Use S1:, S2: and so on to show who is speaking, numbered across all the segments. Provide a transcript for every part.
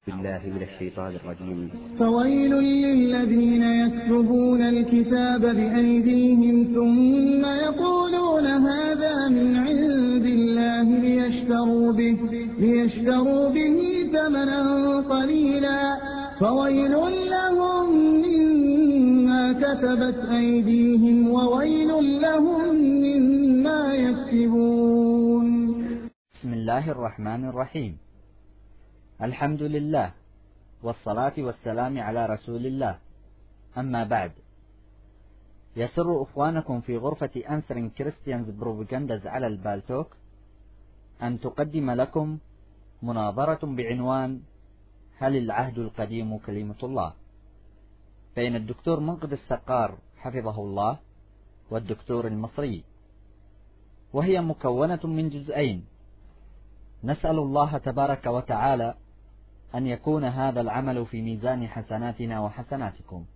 S1: بالله من الشيطان الرجيم.
S2: فويل للذين يكتبون الكتاب بأيديهم ثم يقولون هذا من عند الله ليشتروا به ثمنا قليلا فويل لهم مما كتبت أيديهم وويل لهم مما يكسبون.
S3: بسم الله الرحمن الرحيم. الحمد لله والصلاة والسلام على رسول الله، أما بعد. يسر إخوانكم في غرفة أنسرين كريستيانز بروباغانداز على البالتوك أن تقدم لكم مناظرة بعنوان هل العهد القديم كلمة الله؟ بين الدكتور منقذ السقار حفظه الله والدكتور المصري، وهي مكونة من جزئين. نسأل الله تبارك وتعالى أن يكون هذا العمل في ميزان حسناتنا وحسناتكم،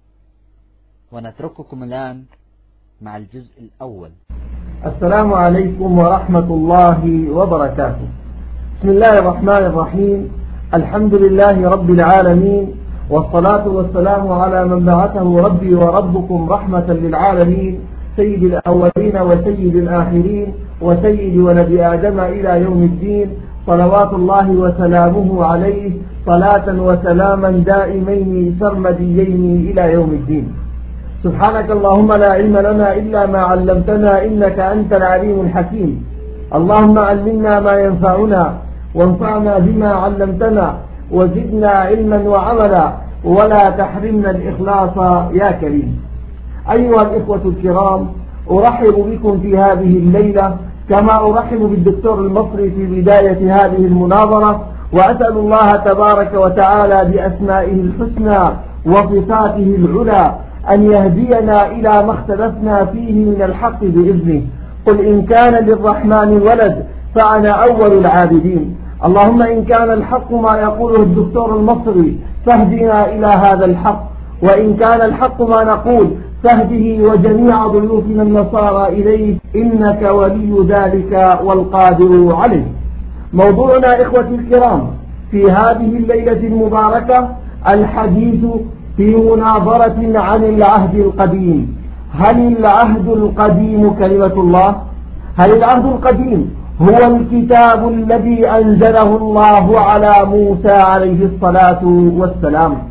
S3: ونترككم الآن مع الجزء الأول.
S4: السلام عليكم ورحمة الله وبركاته. بسم الله الرحمن الرحيم. الحمد لله رب العالمين، والصلاة والسلام على من بعثه ربي وربكم رحمة للعالمين، سيد الأولين وسيد الآخرين وسيد ولد آدم إلى يوم الدين، صلوات الله وسلامه عليه صلاة وسلاما دائمين سرمديين إلى يوم الدين. سبحانك اللهم لا علم لنا إلا ما علمتنا إنك أنت العليم الحكيم. اللهم علمنا ما ينفعنا وانفعنا بما علمتنا وزدنا علما وعملا ولا تحرمنا الإخلاص يا كريم. أيها الإخوة الكرام، أرحب بكم في هذه الليلة كما أرحب بالدكتور المصري في بداية هذه المناظرة، وأسأل الله تبارك وتعالى بأسمائه الحسنى وصفاته العلى أن يهدينا إلى ما اختلفنا فيه من الحق بإذنه. قل إن كان للرحمن ولد فأنا أول العابدين. اللهم إن كان الحق ما يقوله الدكتور المصري فاهدنا إلى هذا الحق، وإن كان الحق ما نقول فاهده وجميع ضيوفنا النصارى إليه، إنك ولي ذلك والقادر عليه. موضوعنا إخوتي الكرام في هذه الليلة المباركة الحديث في مناظرة عن العهد القديم. هل العهد القديم كلمة الله؟ هل العهد القديم هو الكتاب الذي أنزله الله على موسى عليه الصلاة والسلام؟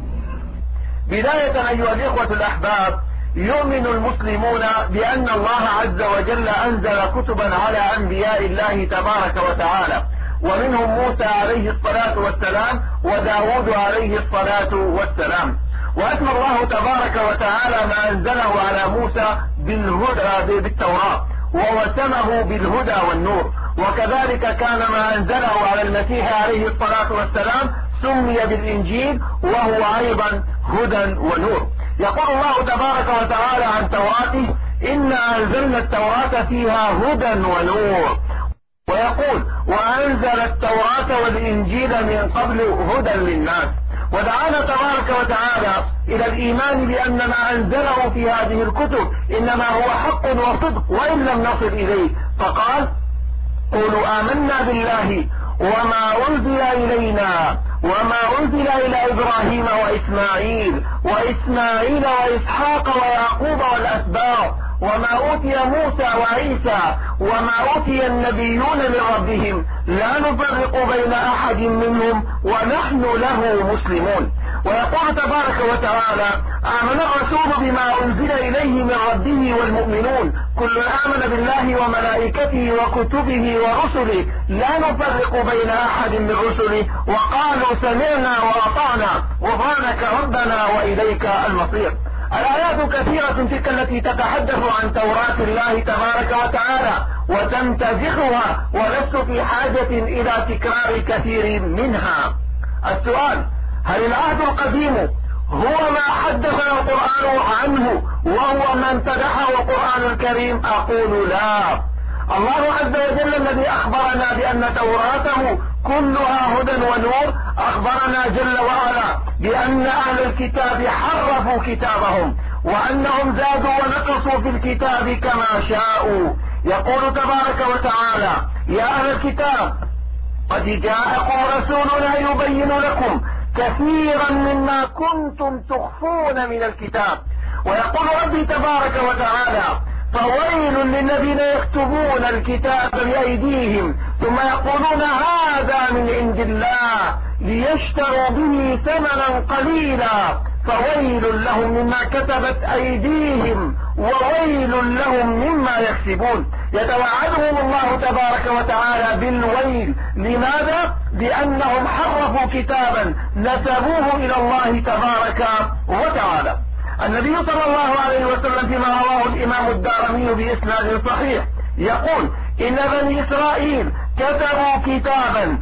S5: بداية أيها الإخوة الأحباب، يؤمن المسلمون بأن الله عز وجل أنزل كتبا على أنبياء الله تبارك وتعالى، ومنهم موسى عليه الصلاة والسلام وداود عليه الصلاة والسلام. وأسمى الله تبارك وتعالى ما أنزله على موسى بالهدى بالتوراة، ووسمه بالهدى والنور، وكذلك كان ما أنزله على المسيح عليه الصلاة والسلام سمي بالإنجيل، وهو أيضا هدى ونور. يقول الله تبارك وتعالى عن توراته: إنا أنزلنا التوراة فيها هدى ونور، ويقول: وأنزل التوراة والإنجيل من قبل هدى للناس. ودعانا تبارك وتعالى إلى الإيمان بأن ما أنزله في هذه الكتب إنما هو حق وصدق وإن لم نصل إليه، فقال: قولوا آمنا بالله وما أنزل إلينا وما أنزل إلى إبراهيم وإسماعيل وإسحاق ويعقوب والأسباط وما أوتي موسى وعيسى وما أوتي النبيون من ربهم لا نفرق بين أحد منهم ونحن له مسلمون. ويقول تبارك وتعالى: آمن الرسول بما أنزل إليه من ربه والمؤمنون كل آمن بالله وملائكته وكتبه ورسله لا نفرق بين أحد من رسله وقالوا سمعنا وأطعنا غفرانك ربنا وإليك المصير. الآيات كثيرة تلك التي تتحدث عن توراة الله تبارك وتعالى وتمتزخها، ولست في حاجة إلى تكرار كثير منها. السؤال: هل العهد القديم هو ما حدثنا القرآن عنه وهو ما امتدحه القرآن الكريم؟ أقول لا. الله عز وجل الذي أخبرنا بأن توراته كلها هدى ونور أخبرنا جل وعلا بأن أهل الكتاب حرفوا كتابهم، وأنهم زادوا ونقصوا في الكتاب كما شاءوا. يقول تبارك وتعالى: يا أهل الكتاب قد جاءكم رسولنا يبين لكم كثيرا مما كنتم تخفون من الكتاب. ويقول ربي تبارك وتعالى: فويل للذين يكتبون الكتاب بأيديهم ثم يقولون هذا من عند الله ليشتروا به ثمنا قليلا فويل لهم مما كتبت أيديهم وويل لهم مما يكسبون. يتوعدهم الله تبارك وتعالى بالويل. لماذا؟ لأنهم حرفوا كتابا نسبوه إلى الله تبارك وتعالى. النبي صلى الله عليه وسلم فيما رواه الإمام الدارمي بإسناد صحيح يقول: إن بني إسرائيل كتبوا كتابا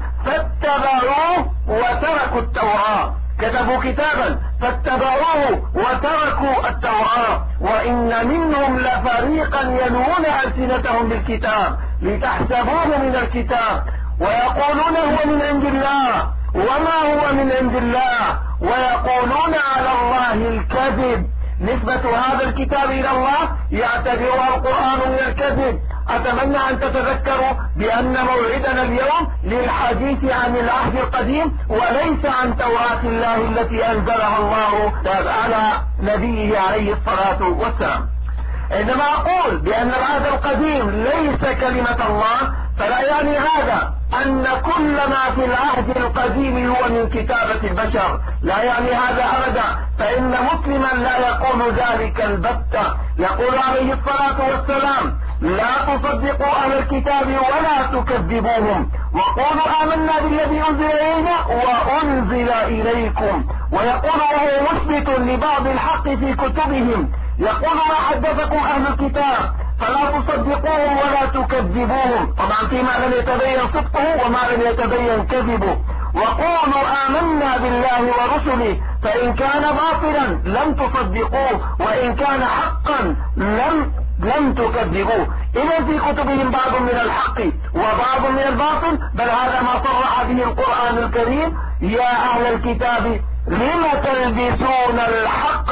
S5: فاتبعوه وتركوا التوراة. كتبوا كتابا فاتبعوه وتركوا التوراة. وإن منهم لفريقا يلوون ألسنتهم بالكتاب لتحسبوه من الكتاب ويقولون هو من عند الله وما هو من عند الله ويقولون على الله الكذب. نسبة هذا الكتاب إلى الله يعتبرها القرآن من الكذب. أتمنى أن تتذكروا بأن موعدنا اليوم للحديث عن العهد القديم وليس عن توراة الله التي أنزلها الله على نبيه عليه الصلاة والسلام. عندما أقول بأن العهد القديم ليس كلمة الله فلا يعني هذا أن كل ما في العهد القديم هو من كتابة البشر، لا يعني هذا أبدا، فإن مسلما لا يقول ذلك البتة. يقول عليه الصلاة والسلام: لا تصدقوا أهل الكتاب ولا تكذبوهم وقولوا آمنا بالذي أنزل إلينا وأنزل إليكم. ويقول وهو مثبت لبعض الحق في كتبهم: يقول ما حدثكم أهل الكتاب فلا تصدقوهم ولا تكذبوهم، طبعا فيما لم يتبين صدقه وما لم يتبين كذبه. وقولوا آمنا بالله ورسله فإن كان باطلا لم تصدقوه وإن كان حقا لم تكذبوه. إذا في كتبهم بعض من الحق وبعض من الباطل، بل هذا ما صرح به القرآن الكريم: يا أهل الكتاب لم تلبسون الحق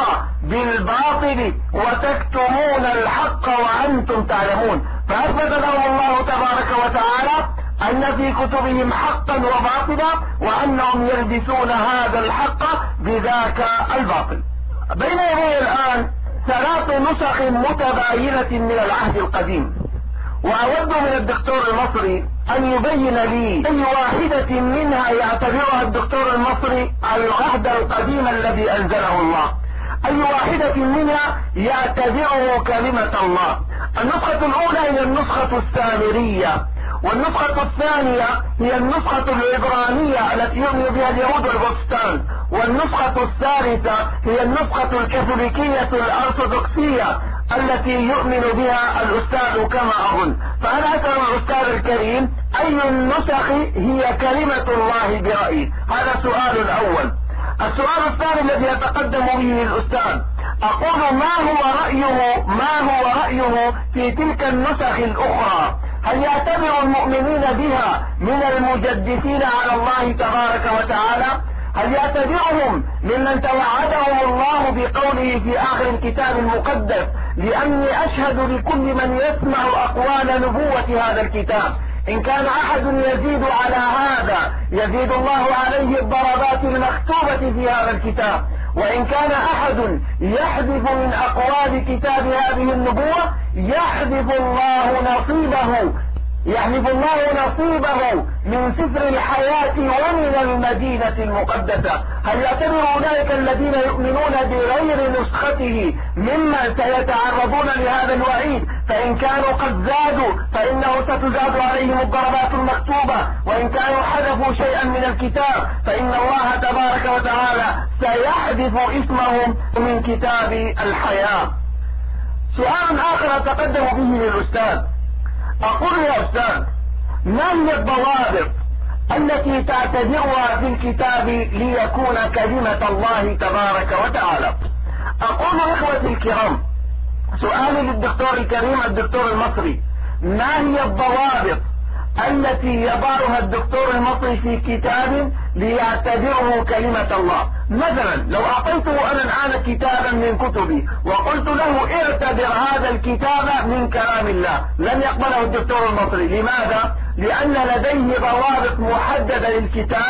S5: بالباطل وتكتمون الحق وأنتم تعلمون. فأثبت لهم الله تبارك وتعالى أن في كتبهم حقا وباطلا وأنهم يلبسون هذا الحق بذاك الباطل. بين يدي الآن 3 نسخ متباينة من العهد القديم، وأود من الدكتور المصري أن يبين لي أي واحدة منها يعتبرها الدكتور المصري العهد القديم الذي أنزله الله، أي واحدة منها يعتبره كلمة الله. النسخة الأولى هي النسخة السامرية، والنسخة الثانية هي النسخة العبرانية التي يؤمن بها اليهود والبروتستانت، والنسخة الثالثة هي النسخة الكاثوليكية الأرثوذكسية التي يؤمن بها الأستاذ كما أظن. فأنا أسأل الأستاذ الكريم أي النسخ هي كلمة الله برأيه؟ هذا السؤال الأول. السؤال الثاني الذي يتقدم به الأستاذ، أقول ما هو رأيه في تلك النسخ الأخرى؟ هل يعتبر المؤمنين بها من المجدفين على الله تبارك وتعالى؟ هل يعتبرهم ممن توعدهم الله بقوله في آخر الكتاب المقدس: لأني أشهد لكل من يسمع أقوال نبوة هذا الكتاب، إن كان أحد يزيد على هذا يزيد الله عليه الضربات المكتوبة في هذا الكتاب، وإن كان أحد يحذف من أقوال كتاب هذه النبوة يحذف الله نصيبه من سفر الحياة ومن المدينة المقدسة. هل يعتبر أولئك الذين يؤمنون بغير نسخته ممن سيتعرضون لهذا الوعيد؟ فإن كانوا قد زادوا فإنه ستزاد عليهم الضربات المكتوبة، وإن كانوا حذفوا شيئا من الكتاب فإن الله تبارك وتعالى سيحذف اسمهم من كتاب الحياة. سؤال آخر أتقدم به للأستاذ، أقول يا أستاذ: ما هي الضوابط التي تعتبرها في الكتاب ليكون كلمة الله تبارك وتعالى؟ أقول إخوتي الكرام، سؤالي للدكتور الكريم الدكتور المصري: ما هي الضوابط التي يضعها الدكتور المصري في كتاب ليعتبره كلمة الله؟ مثلا لو أعطيته أنا الآن كتابا من كتبي وقلت له اعتبر هذا الكتاب من كلام الله، لن يقبله الدكتور المصري. لماذا؟ لأن لديه ضوابط محددة للكتاب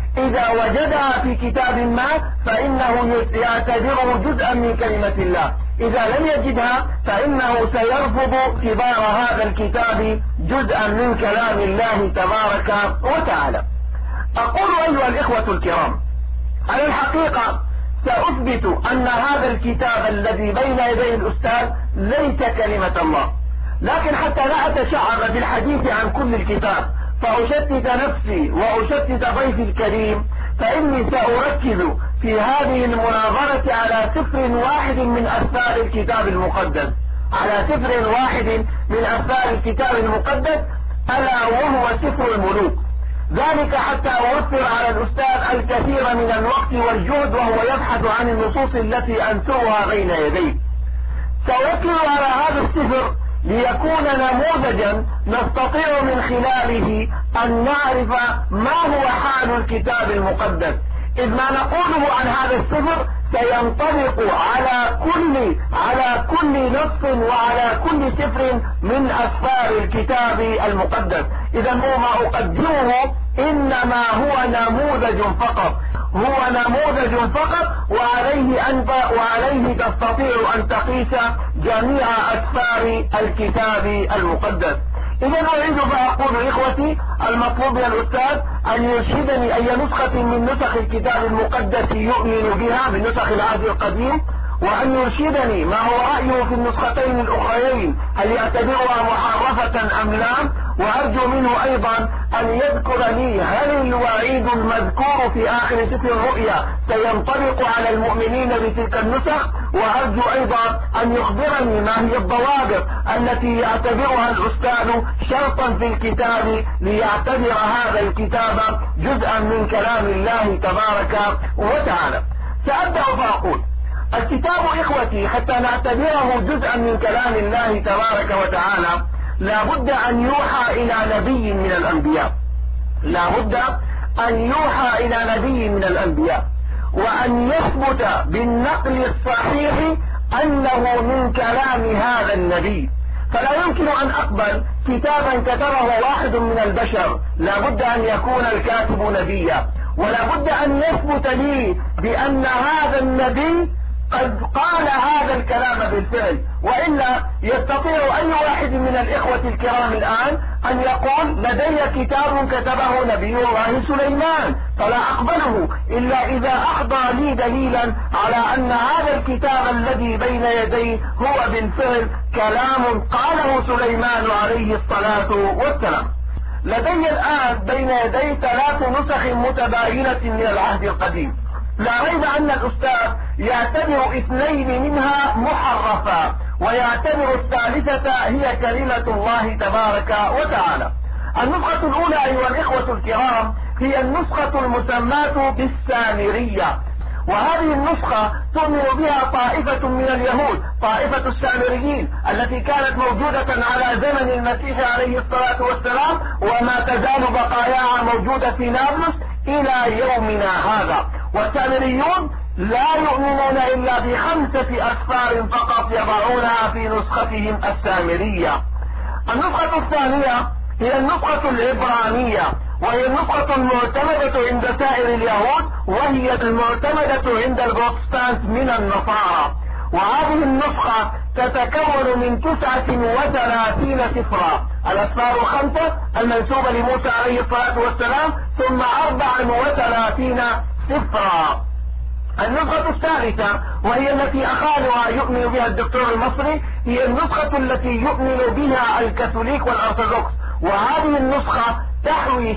S5: إذا وجدها في كتاب ما فإنه يعتبره جزءا من كلمة الله، إذا لم يجدها فإنه سيرفض اعتبار هذا الكتاب جزءا من كلام الله تبارك وتعالى. أقول أيها الإخوة الكرام، على الحقيقة سأثبت أن هذا الكتاب الذي بين يدي الأستاذ ليس كلمة الله، لكن حتى لا أتشعر بالحديث عن كل الكتاب فأشتت نفسي وأشتت ضيفي الكريم، فإني سأركز في هذه المناظرة على سفر واحد من أسفار الكتاب المقدس، على سفر واحد من أسفار الكتاب المقدس، ألا وهو سفر الملوك. ذلك حتى أوفر على الأستاذ الكثير من الوقت والجهد وهو يبحث عن النصوص التي أنثرها بين يديه. سأركز على هذا السفر ليكون نموذجا نستطيع من خلاله أن نعرف ما هو حال الكتاب المقدس، إذ ما نقوله عن هذا السفر سينطبق على كل نص وعلى كل سفر من أسفار الكتاب المقدس. إذا هو ما أقدمه إنما هو نموذج فقط، وعليه تستطيع أن تقيس جميع أسفار الكتاب المقدس. إذا أريد فأقول إخوتي المطلوب من الأستاذ أن يرشدني أي نسخة من نسخ الكتاب المقدس يؤمن بها من نسخ العهد القديم، وأن يرشدني ما هو رأيه في النسختين الأخريين، هل يعتبرها محرفة أم لا، وأرجو منه أيضا أن يذكر لي هل الوعيد المذكور في آخر سفر الرؤيا سينطبق على المؤمنين بتلك النسخ، وأرجو أيضا أن يخبرني ما هي الضوابط التي يعتبرها الأستاذ شرطا في الكتاب ليعتبر هذا الكتاب جزءا من كلام الله تبارك وتعالى. سأبدأ فأقول الكتاب إخوتي حتى نعتبره جزءا من كلام الله تبارك وتعالى لا بد أن يوحى إلى نبي من الأنبياء، لا بد أن يوحى إلى نبي من الأنبياء، وأن يثبت بالنقل الصحيح أنه من كلام هذا النبي. فلا يمكن أن أقبل كتابا كتبه واحد من البشر، لا بد أن يكون الكاتب نبيا، ولا بد أن يثبت لي بأن هذا النبي قد قال هذا الكلام بالفعل، وإلا يستطيع أي واحد من الإخوة الكرام الآن أن يقول لدي كتاب كتبه نبي الله سليمان فلا أقبله إلا إذا أحضر لي دليلا على أن هذا الكتاب الذي بين يديه هو بالفعل كلام قاله سليمان عليه الصلاة والسلام. لدي الآن بين يدي 3 نسخ متباينة من العهد القديم، لا ريب أن الأستاذ يعتبر 2 منها محرفة ويعتبر الثالثة هي كلمة الله تبارك وتعالى. النسخة الأولى أيها الإخوة الكرام هي النسخة المسماة بالسامرية، وهذه النسخة تؤمن بها طائفة من اليهود، طائفة السامريين التي كانت موجودة على زمن المسيح عليه الصلاة والسلام، وما تزال بقاياها موجودة في نابلس إلى يومنا هذا. والسامريون لا يؤمنون إلا ب5 أسفار فقط يضعونها في نسختهم السامرية. النسخة الثانية هي النسخة العبرانية، وهي النسخة المعتمدة عند سائر اليهود، وهي المعتمدة عند البروتستانت من النصارى. وهذه النسخة تتكون من 39 سفرا، الأسفار 5 المنسوبة لموسى عليه الصلاة والسلام، ثم 34 سفرا. النسخة الثالثة وهي التي أخالها يؤمن بها الدكتور المصري هي النسخة التي يؤمن بها الكاثوليك والأرثوذكس، وهذه النسخة تحوي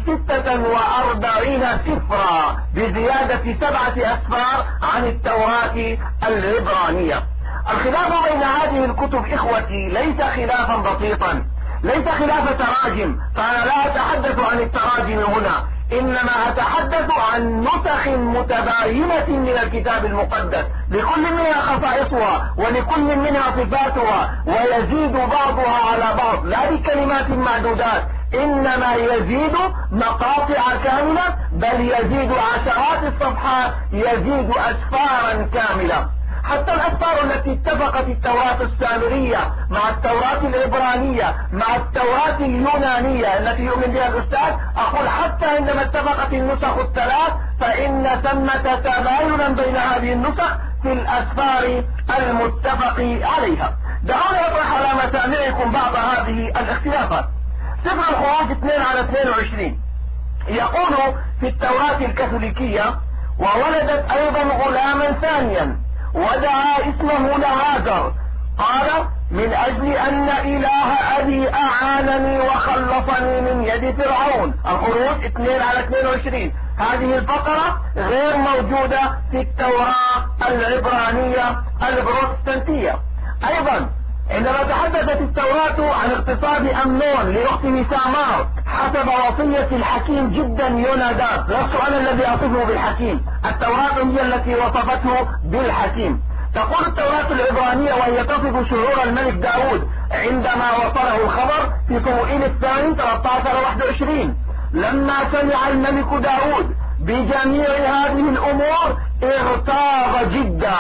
S5: 46 سفرا بزيادة 7 أسفار عن التوراة العبرانية. الخلاف بين هذه الكتب إخوتي ليس خلافا بسيطا، ليس خلاف تراجم، فأنا لا أتحدث عن التراجم هنا، إنما أتحدث عن نسخ متباينة من الكتاب المقدس، لكل منها خصائصها ولكل منها صفاتها، ويزيد بعضها على بعض لا بكلمات معدودات، إنما يزيد مقاطع كاملة، بل يزيد عشرات الصفحات، يزيد أسفارا كاملة. حتى الأسفار التي اتفقت التوراة السامرية مع التوراة العبرانية مع التوراة اليونانية التي يؤمن بها الأستاذ، أقول حتى عندما اتفقت النسخ الثلاث فإن ثمة تباينا بين هذه النسخ في الأسفار المتفق عليها. دعوني أطرح على مسامعكم بعض هذه الاختلافات. سفر الخروج 2/22 يقول في التوراة الكاثوليكية: وولدت أيضا غلاما ثانيا ودعا اسمه لهاجر، قال: من أجل أن إله أبي أعانني وخلصني من يد فرعون. الخروج 2/22. هذه الفقرة غير موجودة في التوراة العبرانية البروتستانتية. أيضا عندما تحدثت التوراة عن اغتصاب أمنون لأخته سامار حسب وصية الحكيم جدا يوناداب، لست أنا الذي أصفه بالحكيم، التوراة هي التي وصفته بالحكيم. تقول التوراة العبرانية وهي تصف شعور الملك داود عندما وصله الخبر في صموئيل الثاني 13/21: لما سمع الملك داود بجميع هذه الأمور اغتاظ جدا.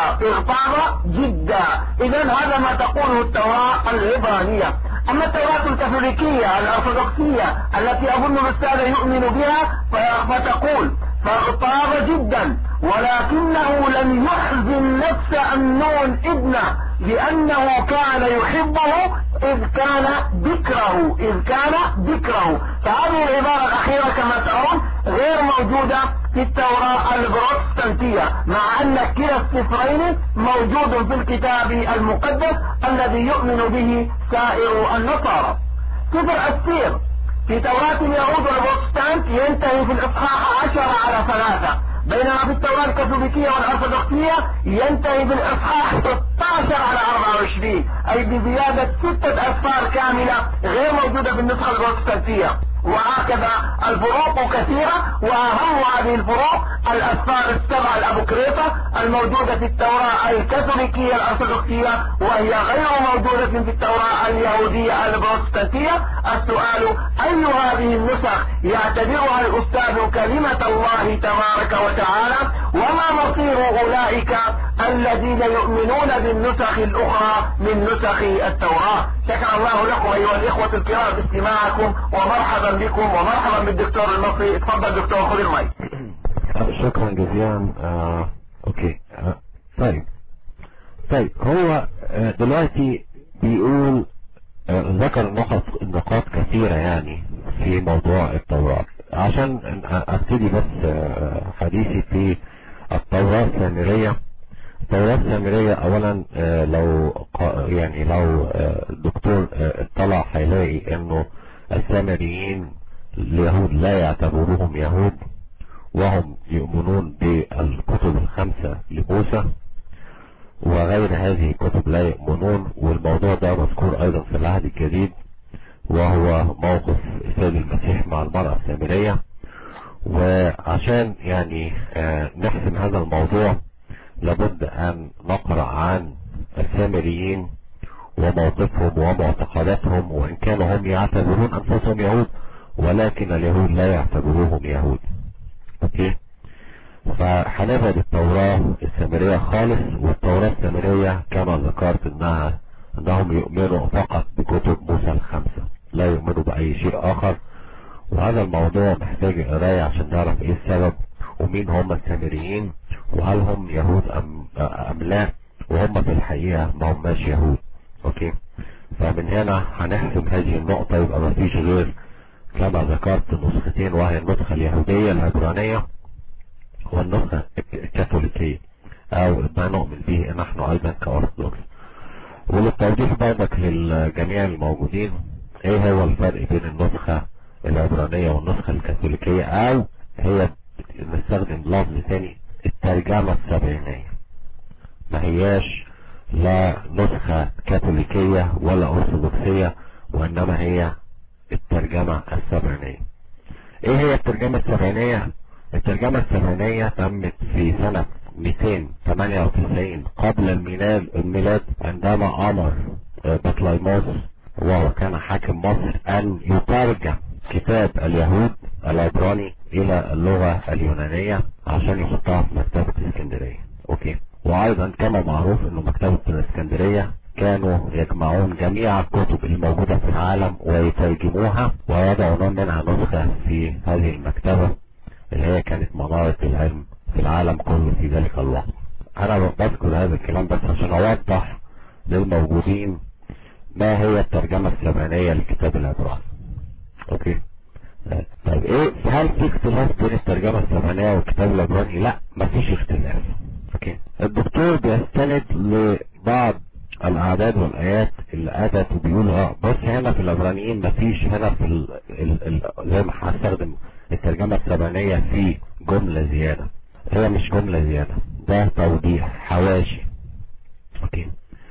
S5: إذن هذا ما تقوله التوراة العبرانية. أما التوراة الكاثوليكية الأرثوذكسية التي أظن الأستاذ يؤمن بها فتقول: فاغتاظ جدا ولكنه لم يحزن نفس أمنون ابنه لأنه كان يحبه إذ كان ذكره. فهذه العبارة الأخيرة كما ترون غير موجودة في التوراة البروتستانتية، مع أن كلا السفرين موجود في الكتاب المقدس الذي يؤمن به سائر النصارى. سفر السير في توراة اليهود والبروتستانت ينتهي في الإصحاح 10/3، بينما في التوراة الكاثوليكية والأرثوذكسية ينتهي بالإصحاح 16/24، أي بزيادة 6 أسفار كاملة غير موجودة في النسخة البروتستانتية. وهكذا الفروق كثيرة، وأهم هذه الفروق الأسفار ال7 الأبوكريفة الموجودة في التوراة الكاثوليكية الأرثوذكسية وهي غير موجودة في التوراة اليهودية البروتستانتية. السؤال: أي هذه النسخ يعتبرها الأستاذ كلمة الله تبارك وتعالى؟ وما مصير أولئك الذين يؤمنون بالنسخ الأخرى من نسخ التوراة؟ شكر الله لكم أيها الإخوة الكرام باستماعكم، ومرحبا بكم ومرحبا بالدكتور المصري. اتفضل دكتور، خذ المايك.
S6: شكرا جزيلا. اوكي. طيب هو دلوقتي بيقول ذكر نقاط كثيرة يعني في موضوع التوراة. عشان ابتدي بس حديثي في التوراة السامرية. التوراة السامرية اولا لو الدكتور اطلع هيلاقي انه السامريين اليهود لا يعتبروهم يهود، وهم يؤمنون بالكتب الخمسة لموسى، وغير هذه الكتب لا يؤمنون. والموضوع ده مذكور ايضا في العهد الجديد، وهو موقف السيد المسيح مع المرأة السامرية. وعشان يعني نحسم هذا الموضوع لابد ان نقرأ عن السامريين وموقفهم ومعتقداتهم، وان كانوا هم يعتبرون انفسهم يهود ولكن اليهود لا يعتبروهم يهود. اوكي، فهنبعد التوراة السامرية خالص. والتوراة السامرية كما ذكرت انهم يؤمنوا فقط بكتب موسى الخمسة، لا يؤمنوا بأي شيء آخر. وهذا الموضوع محتاج قراية عشان نعرف ايه السبب ومين هم السامريين، وهل هم يهود ام لا، وهم في الحقيقة ما هماش يهود. اوكي، فمن هنا هنحسم هذه النقطة. يبقى ما فيش غير كما ذكرت نسختين، وهي النسخة اليهودية العبرانية والنسخة الكاثوليكية، او ما نؤمن به نحن ايضا كأرثوذكس. وللتوضيح برضك للجميع الموجودين، ايه هو الفرق بين النسخة العبرانية والنسخة الكاثوليكية، او هي نستخدم لفظ ثاني الترجمة السبعينية. ما هياش لا نسخة كاثوليكية ولا أرثوذكسية، وإنما هي الترجمة السبعينية. ايه هي الترجمة السبعينية؟ الترجمة السبعينية تمت في سنة 298 قبل الميلاد، عندما أمر بطليموس وهو كان حاكم مصر أن يترجم كتاب اليهود العبراني إلى اللغة اليونانية عشان يحطها في مكتبة اسكندرية. اوكي، وايضا كما معروف انه مكتبة الاسكندرية كانوا يجمعون جميع الكتب الموجودة في العالم ويترجموها ويضعون منها نسخة في هذه المكتبة اللي هي كانت منارة العلم في العالم كله في ذلك الوقت. انا بذكر هذا الكلام بس عشان اوضح للموجودين ما هي الترجمة السبعينية لكتاب العبراني. اوكي، طيب ايه، هل في اختلاف بين الترجمة السبعينية والكتاب العبراني؟ لا، مفيش اختلاف. اوكي، الدكتور بيستند لبعض الاعداد والايات اللي اتت وبيقول بص هنا في العبرانيين مفيش، هنا في زي ما هستخدم الترجمة السبعينية في جملة زيادة. هي مش جملة زيادة، ده توضيح حواشي. اوكي،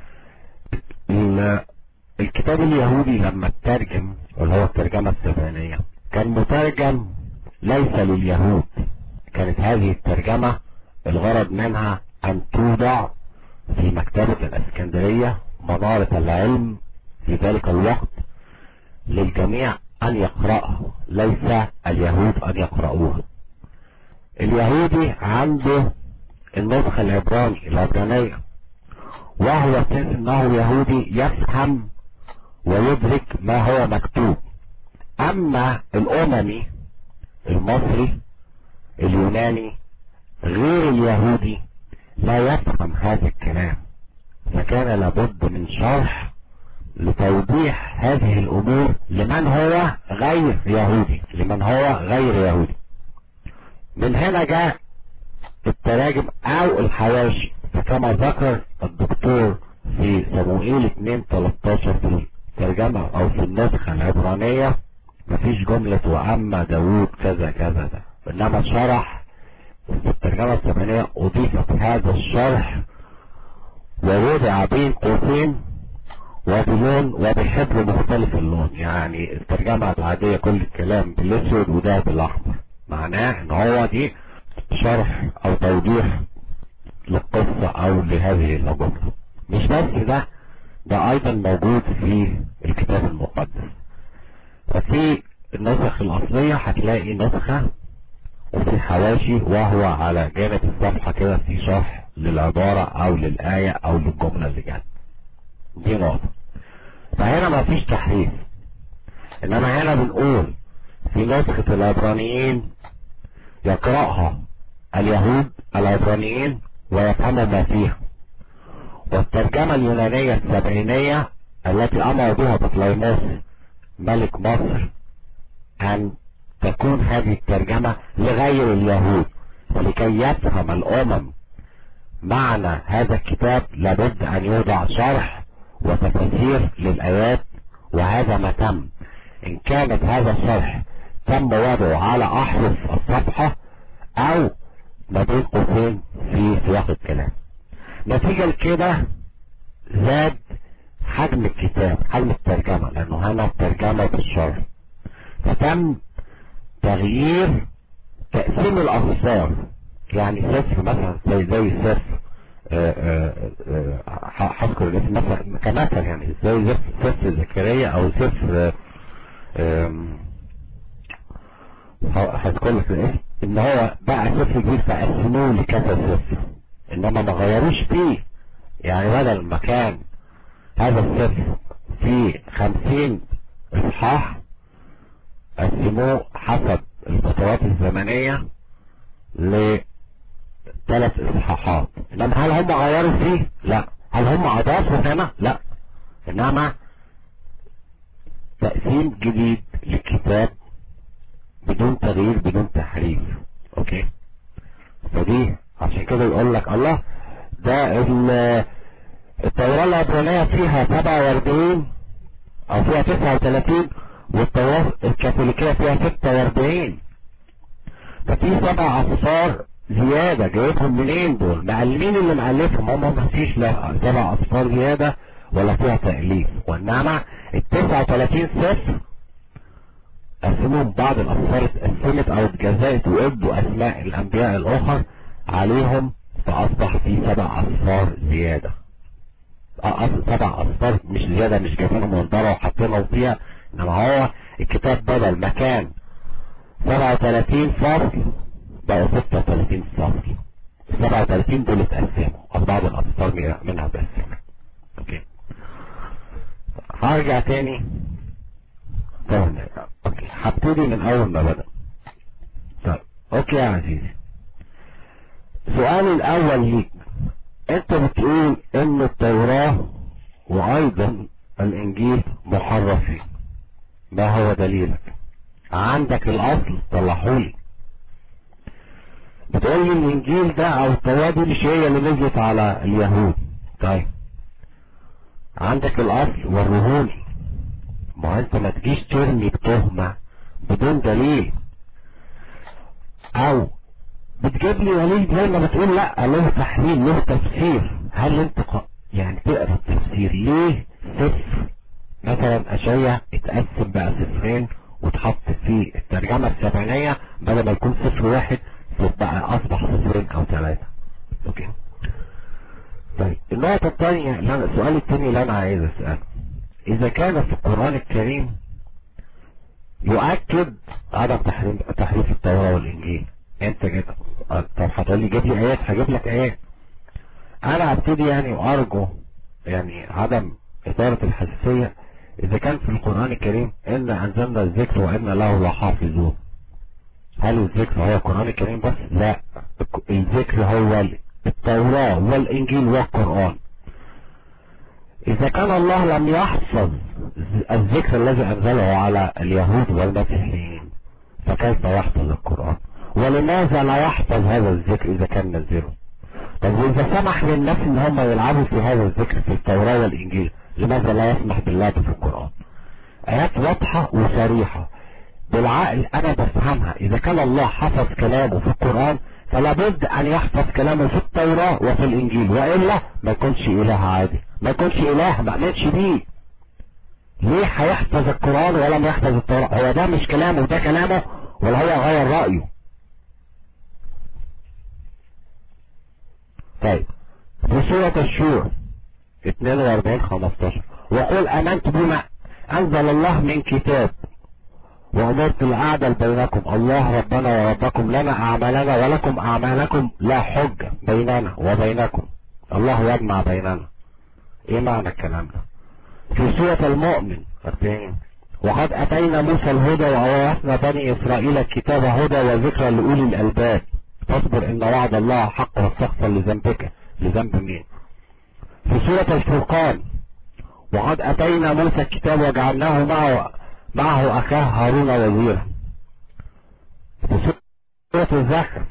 S6: الكتاب اليهودي لما اترجم اللي هو الترجمة السبعينية كان مترجم ليس لليهود. كانت هذه الترجمة الغرض منها ان توضع في مكتبة الاسكندرية منارة العلم في ذلك الوقت للجميع ان يقرأها، ليس اليهود ان يقرأوها. اليهودي عنده النسخة العبرانية وهو انه يهودي يفهم ويدرك ما هو مكتوب. اما الاممي المصري اليوناني غير اليهودي لا يفهم هذا الكلام، فكان لابد من شرح لتوضيح هذه الامور لمن هو غير يهودي. من هنا جاء التراجم او الحواشي. فكما ذكر الدكتور في صموئيل 2:13 في الترجمة او في النسخة العبرانية مفيش جملة واما داود كذا كذا ده، انما شرح في الترجمة السبعينية اضيفت هذا الشرح ووضع بين قوسين وبلون وبحبر مختلف اللون. يعني الترجمة العادية كل الكلام بالاسود وده بالاحمر، معناه ان هو دي شرح او توضيح للقصة او لهذه الجملة. مش بس ده ايضا موجود في الكتاب المقدس. ففي النسخ الاصلية هتلاقي نسخة وفي حواشي، وهو على جانب الصفحة كده في شرح للعبارة او للآية او للجملة اللي جت. دي نقطة. فهنا ما فيش تحريف، انما هنا بنقول في نسخة العبرانيين يقرأها اليهود العبرانيين ويفهموا ما فيها، والترجمة اليونانية السبعينية التي امر بها بطليموس ملك مصر ان تكون هذه الترجمة لغير اليهود، ولكي يفهم الامم معنى هذا الكتاب لابد ان يوضع شرح وتفسير للآيات، وهذا ما تم. ان كانت هذا الشرح تم وضعه على احرف الصفحة او ما بين قوسين في سياق الكلام. نتيجة لكده زاد حجم الكتاب، حجم الترجمة، لانه هنا الترجمة بالشرح، فتم تغيير تقسيم الاصفار. يعني سفر مثلا زي سفر هذكر الاسم مثلا كمثل، يعني زي سفر زكريا او سفر هذكر لك الاسم، ان هو بقى سفر جديد فقسموه لكذا سفر، انما ما غيروش فيه. يعني بدل ما كان هذا السفر فيه 50 اصحاح قسموه حسب الفترات الزمنية ل3 اصحاحات. انما هل هم غيروا فيه؟ لا. هل هم اضافوا هنا؟ لا. انما تقسيم جديد للكتاب بدون تغيير بدون تحريف. اوكي، فدي عشان كده يقول لك الله ده التوراة العبرانية فيها 47 او فيها 39 والتوراة الكاثوليكية فيها 46. ففي 7 اصفار زيادة جايبهم منين دول؟ مين اللي مألفهم؟ هم ما فيش لا 7 اصفار زيادة ولا فيها تأليف، وانما 39 سفر قسمهم بعض الأصفار اتقسمت أو اتجزأت وادوا أسماء الأنبياء الآخر عليهم، فأصبح في 7 أصفار زيادة. 7 أصفار مش زيادة، مش جايبينهم من بره وحاطينهم فيها، إنما هو الكتاب بدل ما كان 37 فصل بقوا 36 فصل. 37 دول اتقسموا، بعض الأسفار منها اتقسموا. اوكي، هرجع تاني. اوكي، هبتدي من اول ما بدأ. طيب اوكي يا عزيزي، سؤالي الاول ليك، انت بتقول ان التوراة وايضا الانجيل محرفين، ما هو دليلك؟ عندك الاصل طلعهولي. بتقول لي الانجيل ده او التوراة دي مش هي اللي نزلت على اليهود. طيب عندك الاصل ورهولي. ما انت ما تجيش ترمي بتهمة بدون دليل، او بتجيب لي دليل زي ما بتقول لا له تحليل له تفسير. هل انت يعني تقرا التفسير ليه صفر مثلا اشعياء اتقسم بقى صفرين وتحط في الترجمة السبعينية بدل ما يكون صفر واحد بقى اصبح صفرين او ثلاثة؟ اوكي. طيب النقطة الثانية، السؤال الثاني اللي انا عايز اسأله، اذا كان في القرآن الكريم يؤكد عدم تحريف التوراة والانجيل، انت كده طب هتقول لي جيب لي ايات، هجيب لك ايات. انا هبتدي يعني وارجو يعني عدم اثارة الحساسية. اذا كان في القرآن الكريم ان انزلنا الذكر وان له لحافظون، هل الذكر هو القرآن الكريم بس؟ لا، الذكر هو التوراة والانجيل والقرآن. اذا كان الله لم يحفظ الذكر الذي انزله على اليهود والمسيحيين فكيف يحفظ القرآن؟ ولماذا لا يحفظ هذا الذكر اذا كان نزله؟ طب واذا سمح للناس ان هم يلعبوا في هذا الذكر في التوراة والانجيل، لماذا لا يسمح باللعب في القرآن؟ ايات واضحة وصريحة بالعقل انا بفهمها. اذا كان الله حفظ كلامه في القرآن فلا بد ان يحفظ كلامه في التوراة وفي الانجيل، وإلا ما يكونش اله عادي، ما يكونش اله ما امنش بيه. ليه هيحفظ القرآن ولم يحفظ التوراة؟ هو ده مش كلامه ده كلامه ولا هو غير رأيه؟ طيب في سورة الشورى 42-15 وقل امنت بما انزل الله من كتاب وأمرت الأعدل بينكم، الله ربنا وربكم، لنا أعمالنا ولكم أعمالكم، لا حجة بيننا وبينكم، الله يجمع بيننا. إيه معنى الكلام ده؟ في سورة المؤمن 40 وقد أتينا موسى الهدى وأورثنا بني إسرائيل الكتاب هدى وذكرى لأولي الألباب، فاصبر إن وعد الله حق واستغفر لذنبك. لذنب مين؟ في سورة الفرقان وقد أتينا موسى الكتاب وجعلناه معه أخاه هارون وزيرا. في سورة الزخرف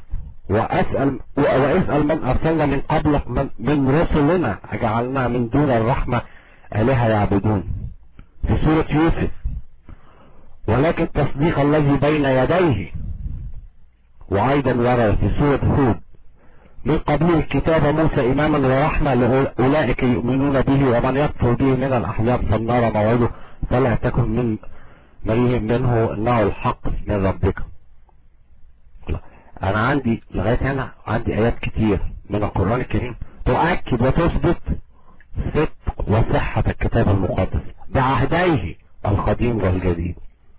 S6: واسأل من أرسلنا من قبلك من رسلنا أجعلنا من دون الرحمة آلهة يعبدون. في سورة يوسف ولكن تصديق الذي بين يديه. وأيضا ورد في سورة هود من قبله الكتاب موسى إماما ورحمة لأولئك يؤمنون به ومن يكفر به من الأحزاب فالنار موعده فلا تكن من مريهم منه انه الحق من ربك. انا عندي لغاية هنا عندي ايات كتير من القرآن الكريم تؤكد وتثبت صدق وصحة الكتاب المقدس بعهديه القديم والجديد.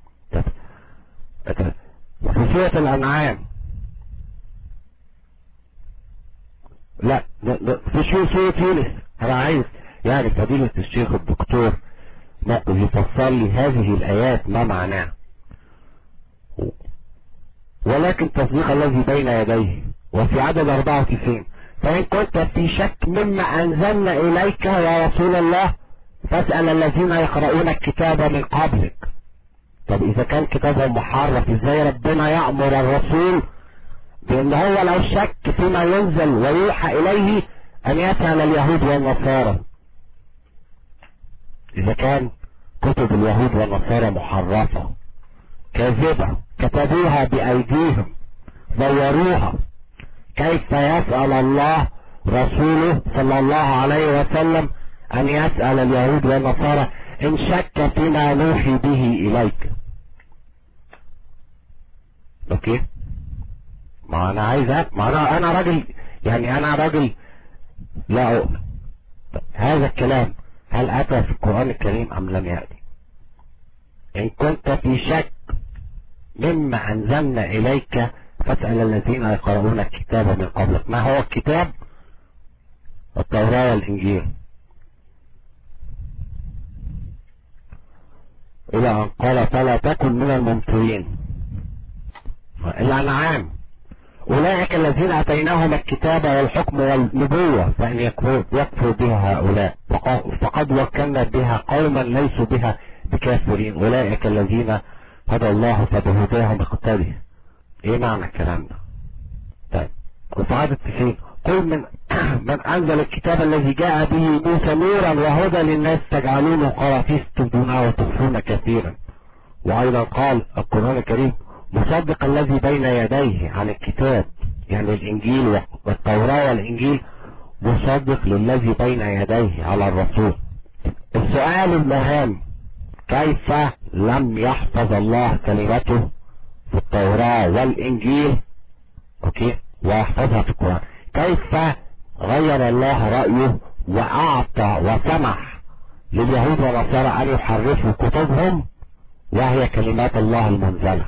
S6: في سورة الانعام لا في سورة يونس انا عايز يعني فضيلة الشيخ الدكتور يفسر لي هذه الآيات ما معناها. ولكن تصديق الذي بين يديه. وفي عدد 94 فإن كنت في شك مما أنزلنا إليك يا رسول الله فاسأل الذين يقرؤون الكتاب من قبلك. طب إذا كان كتابهم محرف إزاي ربنا يأمر الرسول بأن هو لو شك فيما ينزل ويوحى إليه أن يسأل اليهود والنصارى؟ إذا كان كتب اليهود والنصارى محرفة كاذبة كتبوها بأيديهم زوروها، كيف يسأل الله رسوله صلى الله عليه وسلم أن يسأل اليهود والنصارى إن شك فيما نوحي به إليك؟ أوكي، ما أنا عايز ما أنا راجل يعني أنا راجل لا أؤمن. هذا الكلام هل أتى في القرآن الكريم أم لم يأتي؟ إن كنت في شك مما أنزلنا إليك فاسأل الذين يقرؤون الكتاب من قبلك. ما هو الكتاب؟ التوراة والإنجيل. إلى أن قال فلا تكن من الممترين. الأنعام. أولئك الذين أتيناهم الكتاب والحكم والنبوة فإن يكفر بها هؤلاء فقد وكلنا بها قوما ليسوا بها بكافرين. أولئك الذين هدى الله فبهداهم اقتدي. ايه معنى الكلام ده؟ طيب وفعاد 90 قل من أنزل الكتاب الذي جاء به موسى نورا وهدى للناس تجعلونه قراطيس تبدونها وتخفون كثيرا. وأيضا قال القرآن الكريم مصدق الذي بين يديه عن الكتاب، يعني الإنجيل والتوراة والإنجيل، مصدق للذي بين يديه على الرسول. السؤال المهم كيف لم يحفظ الله كلمته في التوراة والإنجيل ويحفظها في القرآن؟ كيف غير الله رأيه وأعطى وسمح لليهود والنصارى أن يحرفوا كتبهم وهي كلمات الله المنزلة؟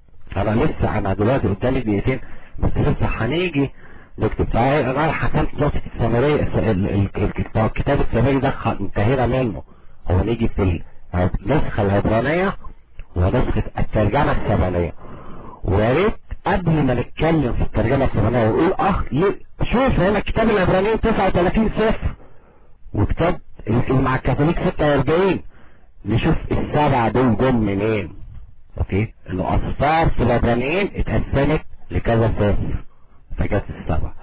S6: أنا دلوقتي قدامي دقيقتين بس لسه هنيجي نكتب. فأنا حسنت نقطة السامرية، الكتاب السامري ده انتهينا منه. هو نيجي في النسخة العبرانية ونسخة الترجمة السامرية. ويا ريت قبل ما نتكلم في الترجمة السامرية ونقول شوف هنا كتاب العبرانيين 39 صفر وكتاب اللي مع الكاثوليك 46. نشوف السبعة دول جم منين. انه اصفار في العبرانيين اتقسمت لكذا صفر فجت السبعة.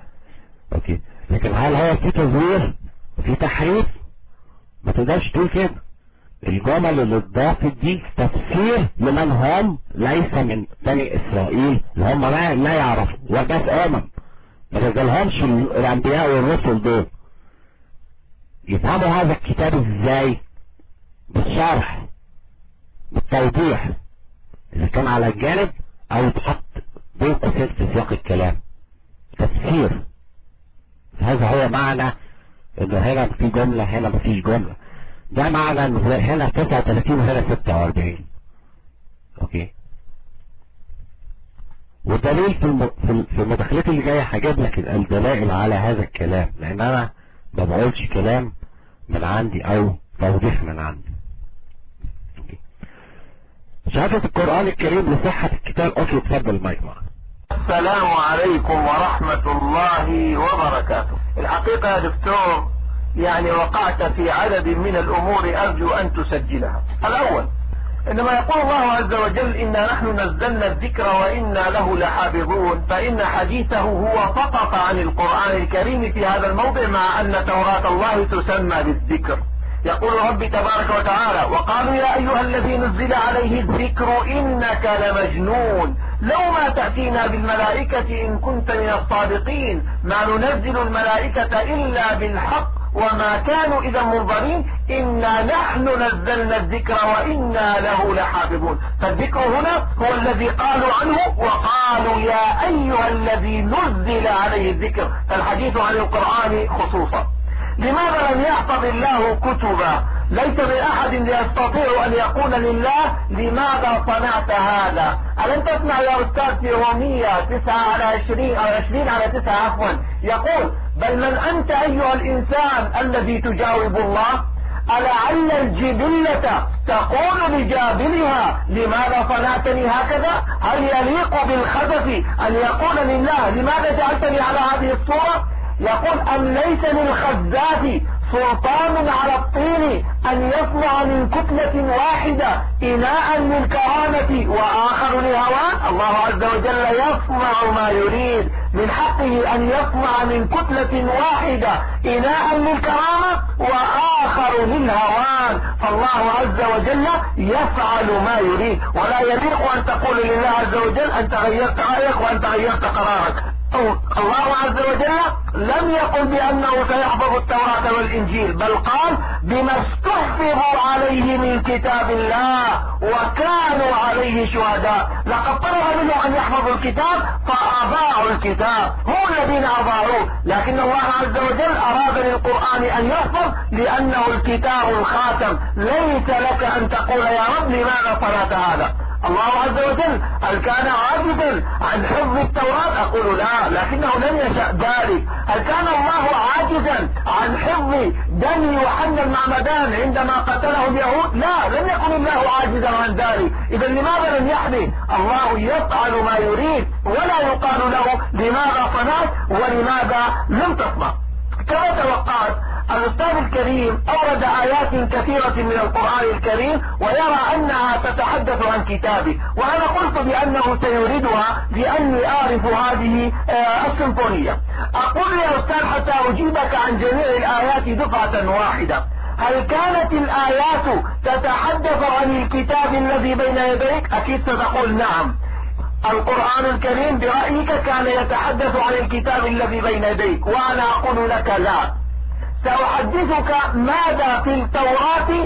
S6: لكن هل هو في تزوير في تحريف؟ ما تقدرش تقول كده. الجمل اللي اتضافت دي تفسير لمن هم ليس من بني اسرائيل اللي هم لا يعرفوا وبس ما تجالهمش الانبياء والرسل دول. يفهموا هذا الكتاب ازاي؟ بالشرح بالتوضيح اذا كان على الجانب او يتحط بين قوسين في سياق الكلام تفسير. هذا هو معنى ان هنا في جملة هنا مفيش جملة. ده معنى ان هنا 39 وهنا 46. والدليل في المداخلات اللي جاية هجيب لك الدلائل على هذا الكلام، لان انا ما بقولش كلام من عندي او توضيح من عندي. شهادة القرآن الكريم لصحة الكتاب. اتفضل المايك معك.
S5: السلام عليكم ورحمة الله وبركاته. الحقيقة يا دكتور يعني وقعت في عدد من الأمور أرجو أن تسجلها. الأول إنما يقول الله عز وجل إنا نحن نزلنا الذكر وإنا له لحافظون، فإن حديثه هو فقط عن القرآن الكريم في هذا الموضع، مع أن توراة الله تسمى بالذكر. يقول ربي تبارك وتعالى وقالوا يا أيها الذي نزل عليه الذكر إنك لمجنون لو ما تأتينا بالملائكة إن كنت من الصادقين ما ننزل الملائكة إلا بالحق وما كانوا إذا منظرين إنا نحن نزلنا الذكر وإنا له لحافظون. فالذكر هنا هو الذي قالوا عنه وقالوا يا أيها الذي نزل عليه الذكر، فالحديث عن القرآن خصوصا. لماذا لم يحفظ الله كتبا؟ ليس بأحد يستطيع أن يقول لله لماذا صنعت هذا. ألم تسمع يا أستاذ في رومية 20:9 يقول بل من أنت أيها الإنسان الذي تجاوب الله؟ ألعل الجبلة تقول لجابلها لماذا صنعتني هكذا؟ هل يليق بالخبث أن يقول لله لماذا جعلتني على هذه الصورة؟ يقول أم ليس للخزاف سلطان على الطين أن يصنع من كتلة واحدة إناء للكرامة وآخر للهوان؟ الله عز وجل يصنع ما يريد، من حقه أن يصنع من كتلة واحدة إناء للكرامة وآخر للهوان. فالله عز وجل يفعل ما يريد، ولا يليق أن تقول لله عز وجل أنت غيرت رأيك وأنت غيرت قرارك. الله عز وجل لم يقل بأنه سيحفظ التوراة والإنجيل، بل قال بما استحفظوا عليه من كتاب الله وكانوا عليه شهداء. لقد طلب منهم أن يحفظوا الكتاب فأضاعوا الكتاب، هم الذين أضاعوه، لكن الله عز وجل أراد للقرآن أن يحفظ لأنه الكتاب الخاتم. ليس لك أن تقول يا رب لماذا صنعت هذا. الله عز وجل هل كان عاجزا عن حفظ التوراة؟ أقول لا، لكنه لم يشأ ذلك. هل كان الله عاجزا عن حفظ دم يوحنا المعمدان عندما قتله اليهود؟ لا، لم يكن الله عاجزا عن ذلك. إذا لماذا لم يحدث؟ الله يفعل ما يريد ولا يقال له لماذا صنعت ولماذا لم تصنع. كما توقعت الأستاذ الكريم أورد آيات كثيرة من القرآن الكريم ويرى أنها تتحدث عن كتابه، وأنا قلت بأنه سيوردها لأني أعرف هذه السيمفونية. أقول يا أستاذ حتى أجيبك عن جميع الآيات دفعة واحدة، هل كانت الآيات تتحدث عن الكتاب الذي بين يديك؟ أكيد ستقول نعم. القرآن الكريم برأيك كان يتحدث عن الكتاب الذي بين يديك، وأنا أقول لك لا. سأحدثك ماذا في التوراة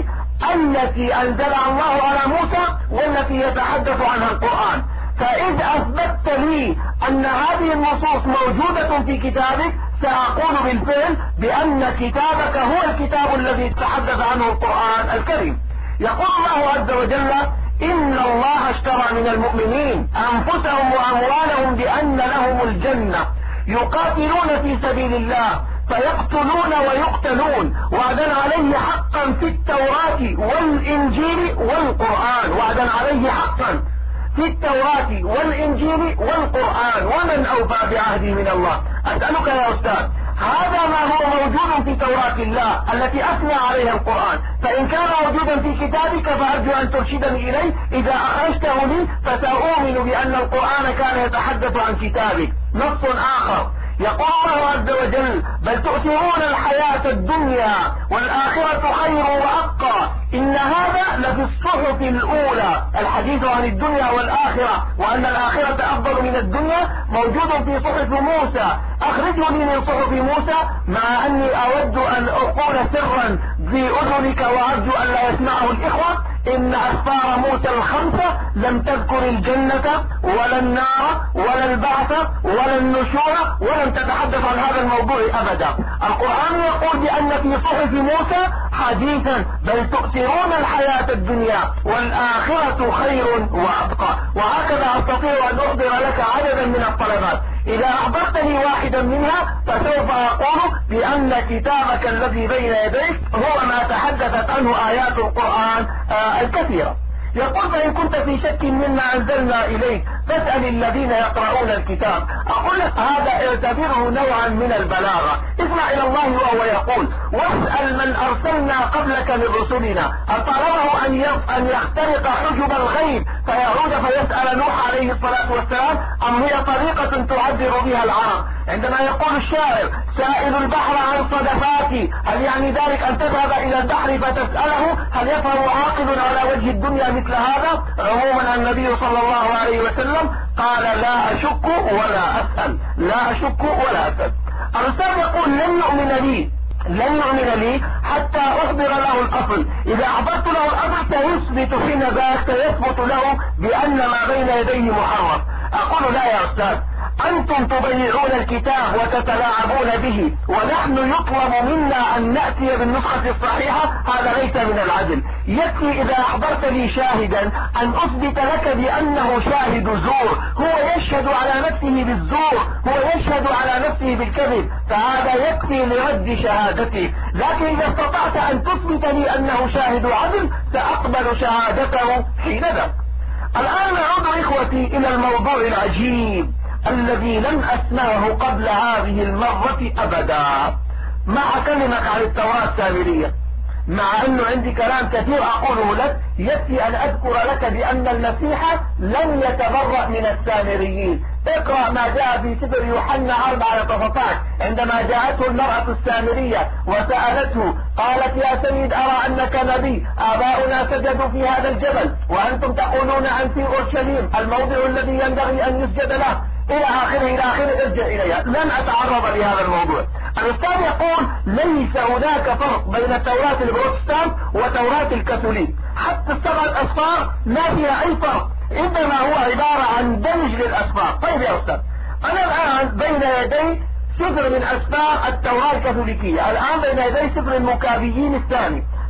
S5: التي أنزلها الله على موسى والتي يتحدث عنها القرآن. فإذ أثبتت لي أن هذه النصوص موجودة في كتابك سأقول بالفعل بأن كتابك هو الكتاب الذي تحدث عنه القرآن الكريم. يقول الله عز وجل: إن الله اشترى من المؤمنين أنفسهم وأموالهم بأن لهم الجنة يقاتلون في سبيل الله فيقتلون ويقتلون وعدا عليه حقا في التوراة والإنجيل والقرآن. وعدا عليه حقا في التوراة والإنجيل والقرآن، ومن أوفى بعهده من الله. أسألك يا أستاذ، هذا ما هو موجود في توراة الله التي أثنى عليها القرآن، فإن كان موجودا في كتابك فأرجو أن ترشدني إليه. إذا أخرجته لي فسأؤمن بأن القرآن كان يتحدث عن كتابك. نص آخر يقول الله عز وجل: بل تؤثرون الحياة الدنيا والآخرة خير وأبقى إن هذا لفي الصحف الأولى. الحديث عن الدنيا والآخرة وأن الآخرة أفضل من الدنيا موجود في صحف موسى. أخرجني من صحف موسى، مع أني أود أن أقول سرا في أذنك وأرجو أن لا يسمعه الإخوة: إن أسفار موسى الخمسة لم تذكر الجنة ولا النار ولا البعث ولا النشور، ولم تتحدث عن هذا الموضوع أبدا. القرآن يقول بأن في صحف موسى حديثا: بل تؤثرون الحياة الدنيا والآخرة خير وأبقى. وهكذا أستطيع أن أحضر لك عددا من الطلبات. إذا أحضرتني واحدا منها فسوف أقول بأن كتابك الذي بين يديك هو ما تحدثت عنه آيات القرآن الكثيرة. يقول: فإن كنت في شك مما أنزلنا إليك فاسأل الذين يقرؤون الكتاب. أقول لك هذا اعتبره نوعا من البلاغة. اسمع إلى الله وهو يقول: واسأل من أرسلنا قبلك من رسلنا أطلبه أن يخترق حجب الغيب فيعود فيسأل نوح عليه الصلاة والسلام، أم هي طريقة تعبر بها العرب؟ عندما يقول الشاعر: سائل البحر عن صدفاتي، هل يعني ذلك أن تذهب إلى البحر فتسأله؟ هل يفهم عاقل على وجه الدنيا مثل هذا؟ عموما النبي صلى الله عليه وسلم قال: لا أشك ولا أسأل، لا أشك ولا أسأل. الأستاذ يقول: لن يؤمن لي حتى أخبر له الأصل. إذا أحضرت له الأصل سيثبت حين ذاك سيثبت له بأن ما بين يديه محرف. أقول: لا يا أستاذ، أنتم تضيعون الكتاب وتتلاعبون به، ونحن يطلب منا أن نأتي بالنسخة الصحيحة. هذا ليس من العدل. يكفي إذا أحضرت لي شاهدا أن أثبت لك بأنه شاهد زور، هو يشهد على نفسه بالزور، هو يشهد على نفسه بالكذب، فهذا يكفي لرد شهادته. لكن إذا استطعت أن تثبت لي أنه شاهد عدل سأقبل شهادته حينذاك. الآن نعود إخوتي إلى الموضوع العجيب الذي لم أسمعه قبل هذه المرة أبدا. ما أكلمك عن التوراة السامرية، مع أنه عندي كلام كثير أقوله لك. يكفي أن أذكر لك بأن المسيح لم يتبرأ من السامريين. اقرأ ما جاء في سفر يوحنا 4:13 عندما جاءته المرأة السامرية وسألته قالت: يا سيد، أرى أنك نبي، آباؤنا سجدوا في هذا الجبل وأنتم تقولون عن في أورشليم الموضع الذي ينبغي أن يسجد له، إلى آخره. ارجع إليها. لن أتعرض لهذا الموضوع. الأستاذ يقول: ليس هناك فرق بين توراة البروتستانت وتوراة الكاثوليك، حتى السبعة أسفار ما فيها أي فرق، إنما هو عبارة عن دمج للأسفار. طيب يا أستاذ، أنا الآن بين يدي سفر من أسفار التوراة الكاثوليكية، الآن بين يدي سفر المكابيين الثاني.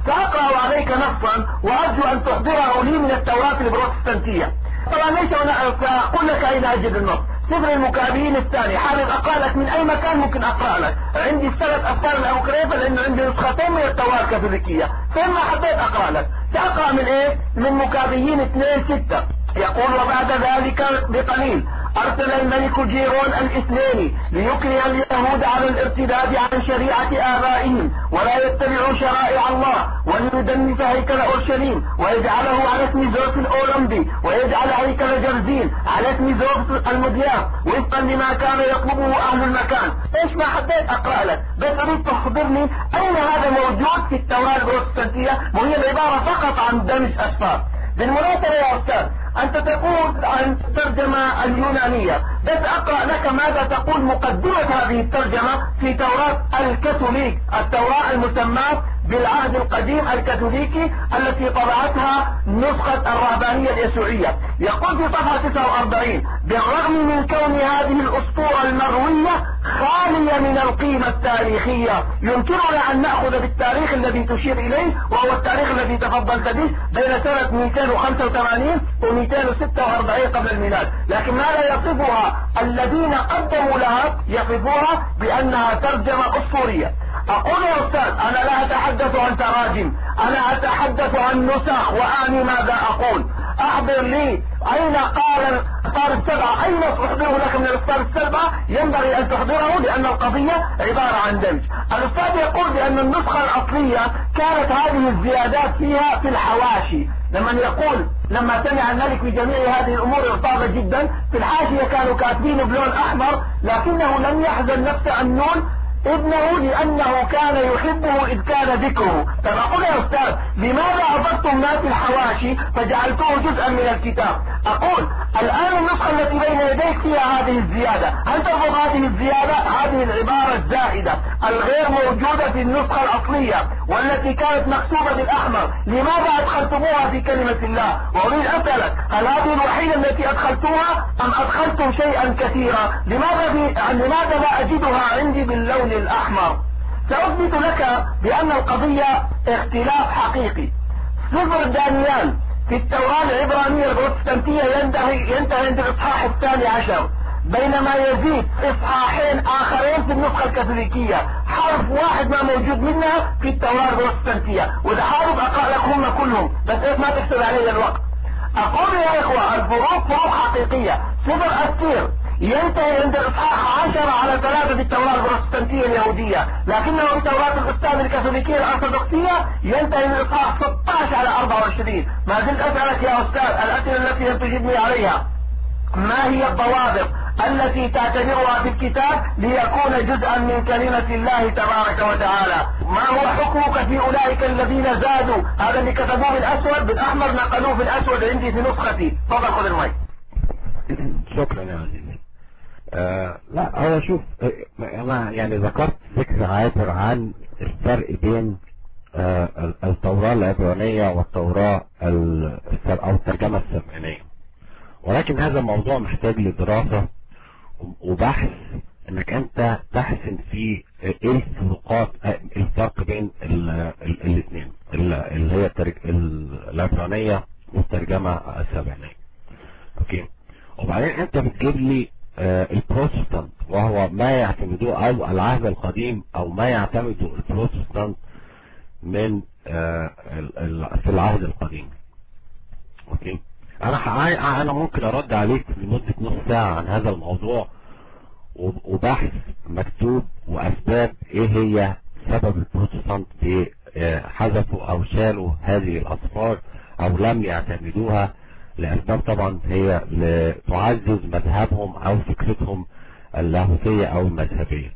S5: سأقرأ عليك نصا وأرجو أن تحضره لي من التوراة البروتستانتية. طبعا ليس سأقول لك أين أجد النص. سفر المكابين الثاني، حابب أقرأ لك من أي مكان ممكن أقرأ لك. عندي الثلاث أفكار الأوكريفة لأنه عندي نسختين من التوراة الكاثوليكية، فين ما حبيت أقرأ لك. سأقرأ من إيه؟ من مكابيين 2:6. يقول وبعد ذلك بقليل أرسل الملك جيرون الاثنين ليكره اليهود على الارتداد عن شريعة آبائهم ولا يتبعوا شرائع الله، وليدنس هيكل أورشليم ويجعله على اسم زوس الأولمبي، ويجعل هيكل جرزين على اسم زوس المضياف وفقا لما كان يطلبه أهل المكان. إيش ما حبيت أقرأ لك، بس أريد تخبرني أين هذا موجود في التوراة البروتستانتية، وهي العبارة فقط عن دمج أسفار. بالمناسبة يا أستاذ، أنت تقول عن الترجمة اليونانية، بس أقرأ لك ماذا تقول مقدمة هذه الترجمة في توراة الكاثوليك، التوراة المسماة بالعهد القديم الكاثوليكي التي طبعتها نسخة الرهبانية اليسوعية. يقول في صفحة 49: بالرغم من كون هذه الأسطورة المروية خالية من القيمة التاريخية، يمكننا أن نأخذ بالتاريخ الذي تشير إليه، وهو التاريخ الذي تفضلت به بين سنة 285 و 246 قبل الميلاد، لكن ما لا يصفها الذين قدموا لها يصفوها بأنها ترجمة أسطورية. أقول يا أستاذ، أنا لا أتحدث عن تراجم، أنا أتحدث عن نسخ وأعني ماذا أقول. أحضر لي أين قال الأسفار السبعة، أين أحضره لك من الأسفار السبعة؟ ينبغي أن تحضره لأن القضية عبارة عن دمج. الأستاذ يقول بأن النسخة الأصلية كانت هذه الزيادات فيها في الحواشي. لما سمع الملك بجميع هذه الأمور ارتاض جدا. في الحاشية كانوا كاتبين بلون أحمر، لكنه لم يحزن نفس أمنون ابنه لأنه كان يحبه إذ كان ذكره. فأقول يا أستاذ، لماذا أضفتم ما في الحواشي فجعلتوه جزءا من الكتاب؟ أقول الآن النسخة التي بين يديك فيها هذه الزيادة، هل ترفض هذه الزيادة؟ هذه العبارة الزائدة الغير موجودة في النسخة الأصلية والتي كانت مكتوبة بالأحمر، لماذا أدخلتموها في كلمة الله؟ وأريد أسألك، هل هذه الوحيدة التي أدخلتوها أم أدخلتم شيئا كثيرا؟ لماذا لا أجدها عندي باللون الأحمر؟ سأثبت لك بأن القضية اختلاف حقيقي. سفر دانيال في التوراة العبرانية البروتستانتية ينتهي عند الإصحاح 12، بينما يزيد إصحاحين آخرين في النسخة الكاثوليكية، حرف واحد ما موجود منها في التوراة البروتستانتية. وإذا حابب أقرأ لك هم كلهم، بس إيش ما تحسب علي الوقت. أقول يا إخوة، الفروق فروق حقيقية. سفر أستير ينتهي عند الإصحاح 10 على 3 في التوراة البروتستانتية اليهودية، لكنه في توراة الأستاذ الكاثوليكية الأرثوذكسية ينتهي من الإصحاح 16 على 24. ما زلت أسألك يا أستاذ الأسئلة التي لم تجبني عليها: ما هي الضوابط التي تعتبرها في الكتاب ليكون جزءا من كلمة الله تبارك وتعالى؟ ما هو حكمك في أولئك الذين زادوا؟ هذا اللي كتبوه بالأسود، بالأحمر نقلوه بالأسود عندي في نسختي. تفضل خذ المايك.
S6: شكرا يا عزيزي. لا هو شوف، انا يعني ذكرت فكرة عابر عن الفرق بين التوراة العبرانية والتوراة او الترجمة السبعينية، ولكن هذا الموضوع محتاج لدراسة وبحث، انك انت تحسن في ايه الفرق بين الاثنين اللي هي العبرانية والترجمة السبعينية. اوكي، وبعدين انت بتجيب لي البروتستانت، وهو ما يعتمدوه او العهد القديم او ما يعتمده البروتستانت من في العهد القديم. اوكي، انا ممكن ارد عليك لمدة نص ساعة عن هذا الموضوع وبحث مكتوب واسباب ايه هي سبب البروتستانت حذفوا او شالوا هذه الاصفار او لم يعتمدوها، لأسباب طبعا هي لتعزز مذهبهم أو فكرتهم اللاهوتية أو المذهبية.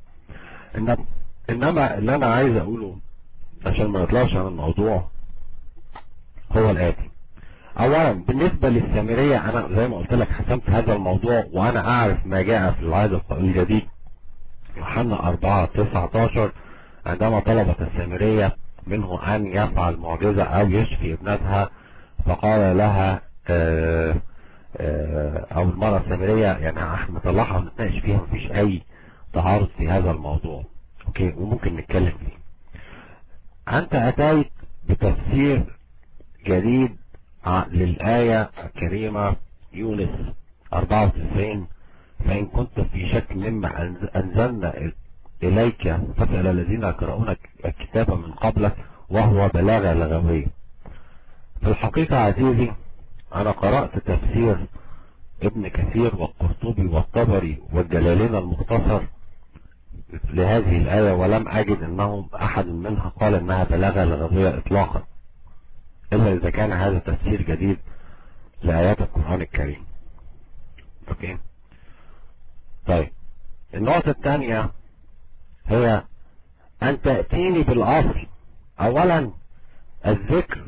S6: إنما اللي أنا عايز أقوله عشان ما نطلعش عن الموضوع هو الآتي: أولا بالنسبة للسامرية، أنا زي ما قلت لك حسمت هذا الموضوع، وأنا أعرف ما جاء في العهد الجديد يوحنا 4:19 عندما طلبت السامرية منه أن يفعل معجزة أو يشفي ابنتها، فقال لها او المرأة السامرية، يعني احنا نطلعها ونتناقش فيها، مفيش اي تعارض في هذا الموضوع. اوكي، وممكن نتكلم فيه. انت اتيت بتفسير جديد للآية الكريمة يونس 94: فإن كنت في شك مما أنزلنا إليك فاسأل الذين يقرؤون الكتاب من قبلك وهو بلاغة لغوية. في الحقيقة عزيزي أنا قرأت تفسير ابن كثير والقرطبي والطبري والجلالين المختصر لهذه الآية، ولم أجد أنهم أحد منها قال أنها بلاغة لغوية إطلاقا، إلا إذا كان هذا تفسير جديد لآيات القرآن الكريم. أوكي. طيب النقطة الثانية هي أن تأتيني بالأصل. أولا الذكر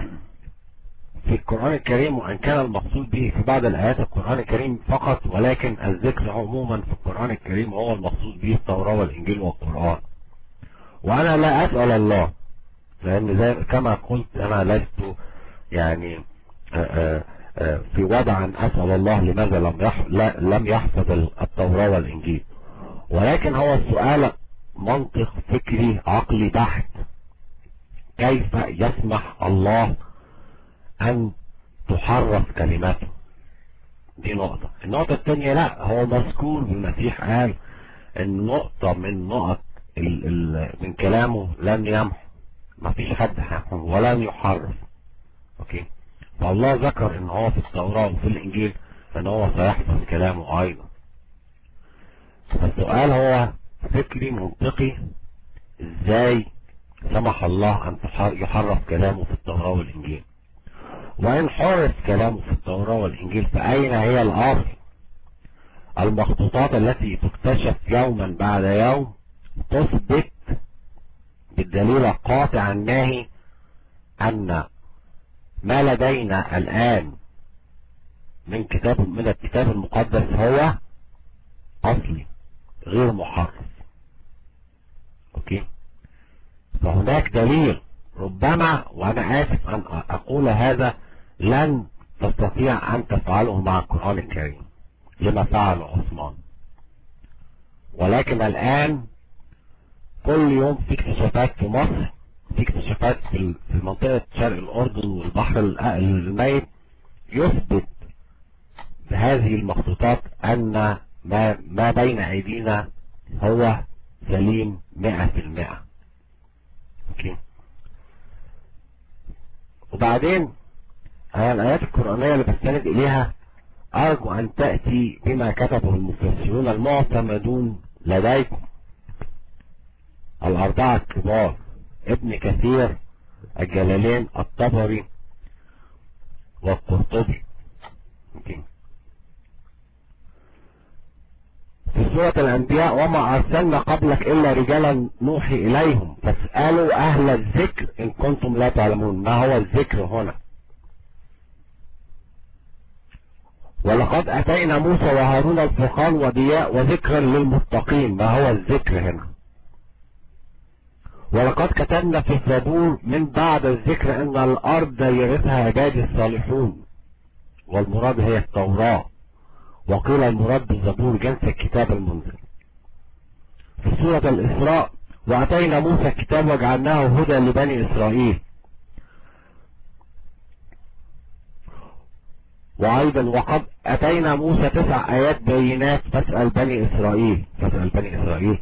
S6: في القرآن الكريم، وأن كان المقصود به في بعض الآيات القرآن الكريم فقط، ولكن الذكر عموما في القرآن الكريم هو المقصود به التوراة والإنجيل والقرآن. وأنا لا أسأل الله، لأن زي كما قلت أنا لست يعني في وضع أن أسأل الله لماذا لم يحفظ التوراة والإنجيل، ولكن هو السؤال منطق فكري عقلي بحت. كيف يسمح الله أن تحرف كلماته؟ دي نقطة. النقطة الثانية، لا هو مذكور بالمسيح قال ان نقطة من نقط من كلامه لن يمحو، ما فيش حد هيمحو ولن يحرف. اوكي. فالله ذكر ان هو في التوراة وفي الانجيل ان هو سيحفظ كلامه ايضا. فالسؤال هو فكري منطقي، ازاي سمح الله ان يحرف كلامه في التوراة والانجيل؟ وإن حرف كلامه في التوراة والإنجيل فأين هي الأصل؟ المخطوطات التي تكتشف يوما بعد يوم تثبت بالدليل القاطع الناهي أن ما لدينا الآن من الكتاب المقدس هو أصلي غير محرف. أوكي. فهناك دليل، ربما وأنا آسف أن أقول هذا، لن تستطيع أن تفعله مع القرآن الكريم لما فعل عثمان، ولكن الآن كل يوم في اكتشافات في مصر، في اكتشافات في منطقة شرق الأردن والبحر الميت يثبت بهذه المخطوطات أن ما بين أيدينا هو سليم 100%. اوكي. وبعدين الآيات القرآنية اللي بستند إليها أرجو أن تأتي بما كتبه المفسرون المعتمدون لديكم الأربعة الكبار: ابن كثير، الجلالين، الطبري، والقرطبي. في سورة الأنبياء: وما أرسلنا قبلك إلا رجالا نوحي إليهم فاسألوا أهل الذكر إن كنتم لا تعلمون. ما هو الذكر هنا؟ ولقد أتينا موسى وهارون الفرقان وضياء وذكرا للمتقين. ما هو الذكر هنا؟ ولقد كتبنا في الزبور من بعد الذكر إن الأرض يرثها عبادي الصالحون، والمراد هي التوراة، وقيل المراد بالزبور جنس الكتاب المنزل. في سورة الإسراء: وأتينا موسى الكتاب وجعلناه هدى لبني إسرائيل. وأيضا: وقد أتينا موسى 9 آيات بينات فاسأل بني إسرائيل. فاسأل بني إسرائيل.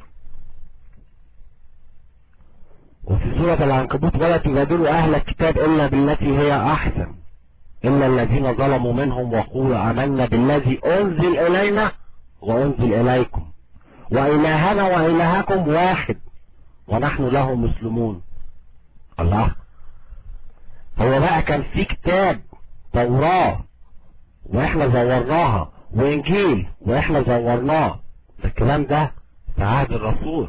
S6: وفي سورة العنكبوت: ولا تجادلوا أهل الكتاب إلا بالتي هي أحسن إلا الذين ظلموا منهم وقولوا آمنا بالذي أنزل إلينا وأنزل إليكم وإلهنا وإلهكم واحد ونحن له مسلمون. الله، هو بقى كان في كتاب توراة وإحنا زورناها، وإنجيل وإحنا زورناه، الكلام ده في عهد الرسول،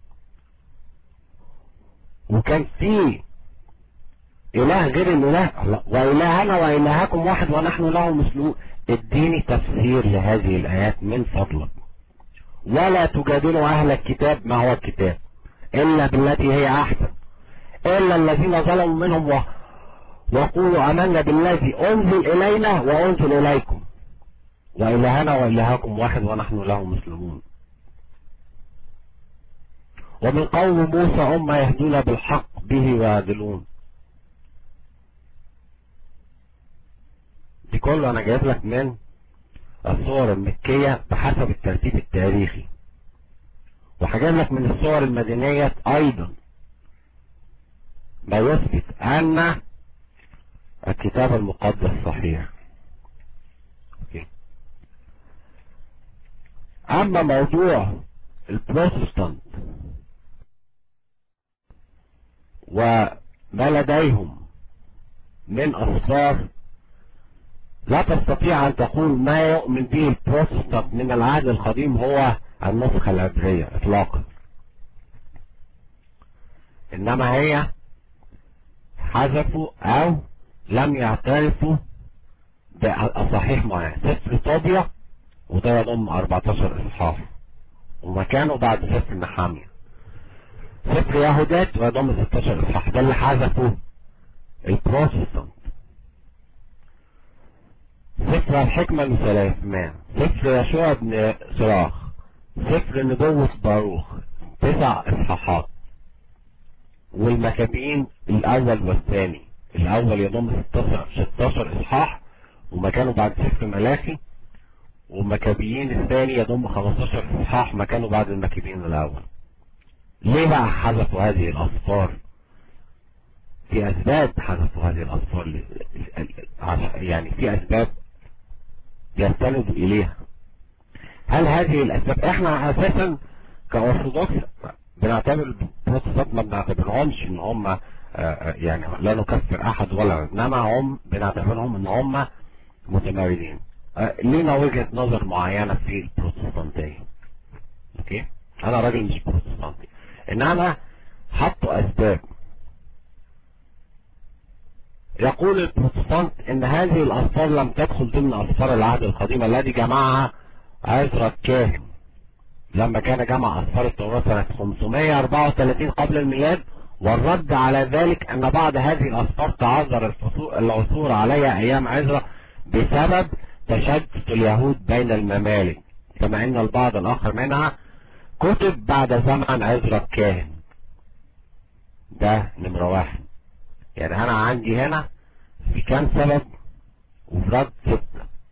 S6: وكان في إله غير الإله، وإلهنا وإلهكم واحد ونحن له مسلمون. اديني تفسير لهذه الآيات من فضلك. ولا تجادلوا أهل الكتاب، ما هو الكتاب؟ إلا بالتي هي أحسن إلا الذين ظلموا منهم وقولوا آمنا بالذي أنزل إلينا وأنزل إليكم وإلهنا وإلهكم واحد ونحن له مسلمون. ومن قوم موسى أمة يهدون بالحق به ويعدلون. دي كله انا جايب لك من الصور المكية بحسب الترتيب التاريخي، وهجيب لك من الصور المدنية ايضا ما يثبت ان الكتاب المقدس صحيح. اما موضوع البروتستانت وما لديهم من أسرار، لا تستطيع أن تقول ما يؤمن به البروتستانت من العهد القديم هو النسخة العبرية إطلاقا، إنما هي حذفوا أو لم يعترفوا بصحيح معين. سفر طوبيا وده يضم 14 إصحاح ومكانه بعد سفر نحامية. سفر يهودات ويضم 16 إصحاح، ده اللي حذفوا البروتستانت. سفر الحكمة لسليمان، سفر يشوع بن صراخ، سفر نبوة باروخ 9 إصحاحات، والمكابين الأول والثاني، الأول يضم 16 إصحاح ومكانه بعد سفر ملاخي، والمكابيين الثاني يضم 15 إصحاح مكانه بعد المكابين الأول. ليه بقى حذفوا هذه الأسفار؟ في أسباب حذفوا هذه الأسفار، يعني في أسباب يستندوا إليها. هل هذه الأسباب احنا أساسا كأرثوذكس بنعتبر البروتستانت ما بنعتبرهمش ان هم يعني لا نكفر أحد ولا، انما هم بنعتبرهم ان هم متمردين. لينا وجهة نظر معينة في البروتستانتية. اوكي، انا راجل مش بروتستانتي، انما حطوا اسباب. يقول البروتستانت ان هذه الاسفار لم تدخل ضمن اسفار العهد القديم الذي جمعها عزرا الكاهن لما كان جمع اسفار التوراة سنة 534 قبل الميلاد، والرد على ذلك ان بعض هذه الاسفار تعذر العثور عليها ايام عزرا بسبب تشتت اليهود بين الممالك، كما ان البعض الاخر منها كتب بعد زمن عزرا الكاهن. ده نمرة واحد. يعني انا عندي هنا في كام سبب وفي رد 6.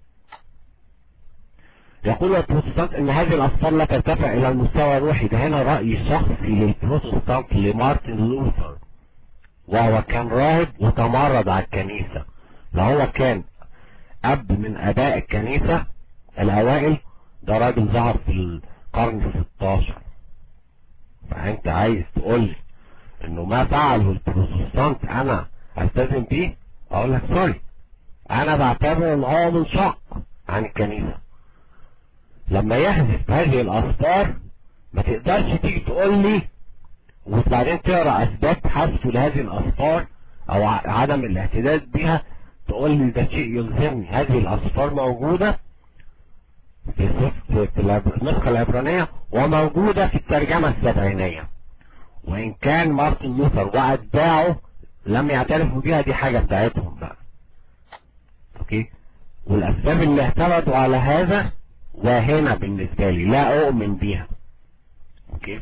S6: يقول البروتستانت ان هذه الاسفار لا ترتفع الى المستوى الروحي. ده هنا رأي شخصي للبروتستانت لمارتن لوثر، وهو كان راهب وتمرد على الكنيسة. لو هو كان اب من اباء الكنيسة الاوائل، ده راجل ظهر في القرن 16. فانت عايز تقول انه ما فعله البروتستانت انا التزم بيه؟ اقول لك سوري، انا بعتبر ان هو منشق عن الكنيسة. لما يحذف هذه الاسفار ما تقدرش تيجي تقول لي وبعدين تقرا اسباب حذفه لهذه الاسفار او عدم الاعتداد بها تقول لي ده شيء يلزمني. هذه الاسفار موجودة في النسخة العبرانية وموجودة في الترجمة السبعينية، وإن كان مارتن لوثر وأتباعه لم يعترفوا بها، دي حاجة بتاعتهم بقى. أوكي، والأسباب اللي اعتمدوا على هذا واهنة بالنسبة لي، لا أؤمن بيها. أوكي،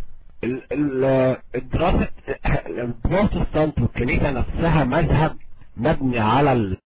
S6: الدراسة البروتستانت والكنيسة نفسها مذهب مبني على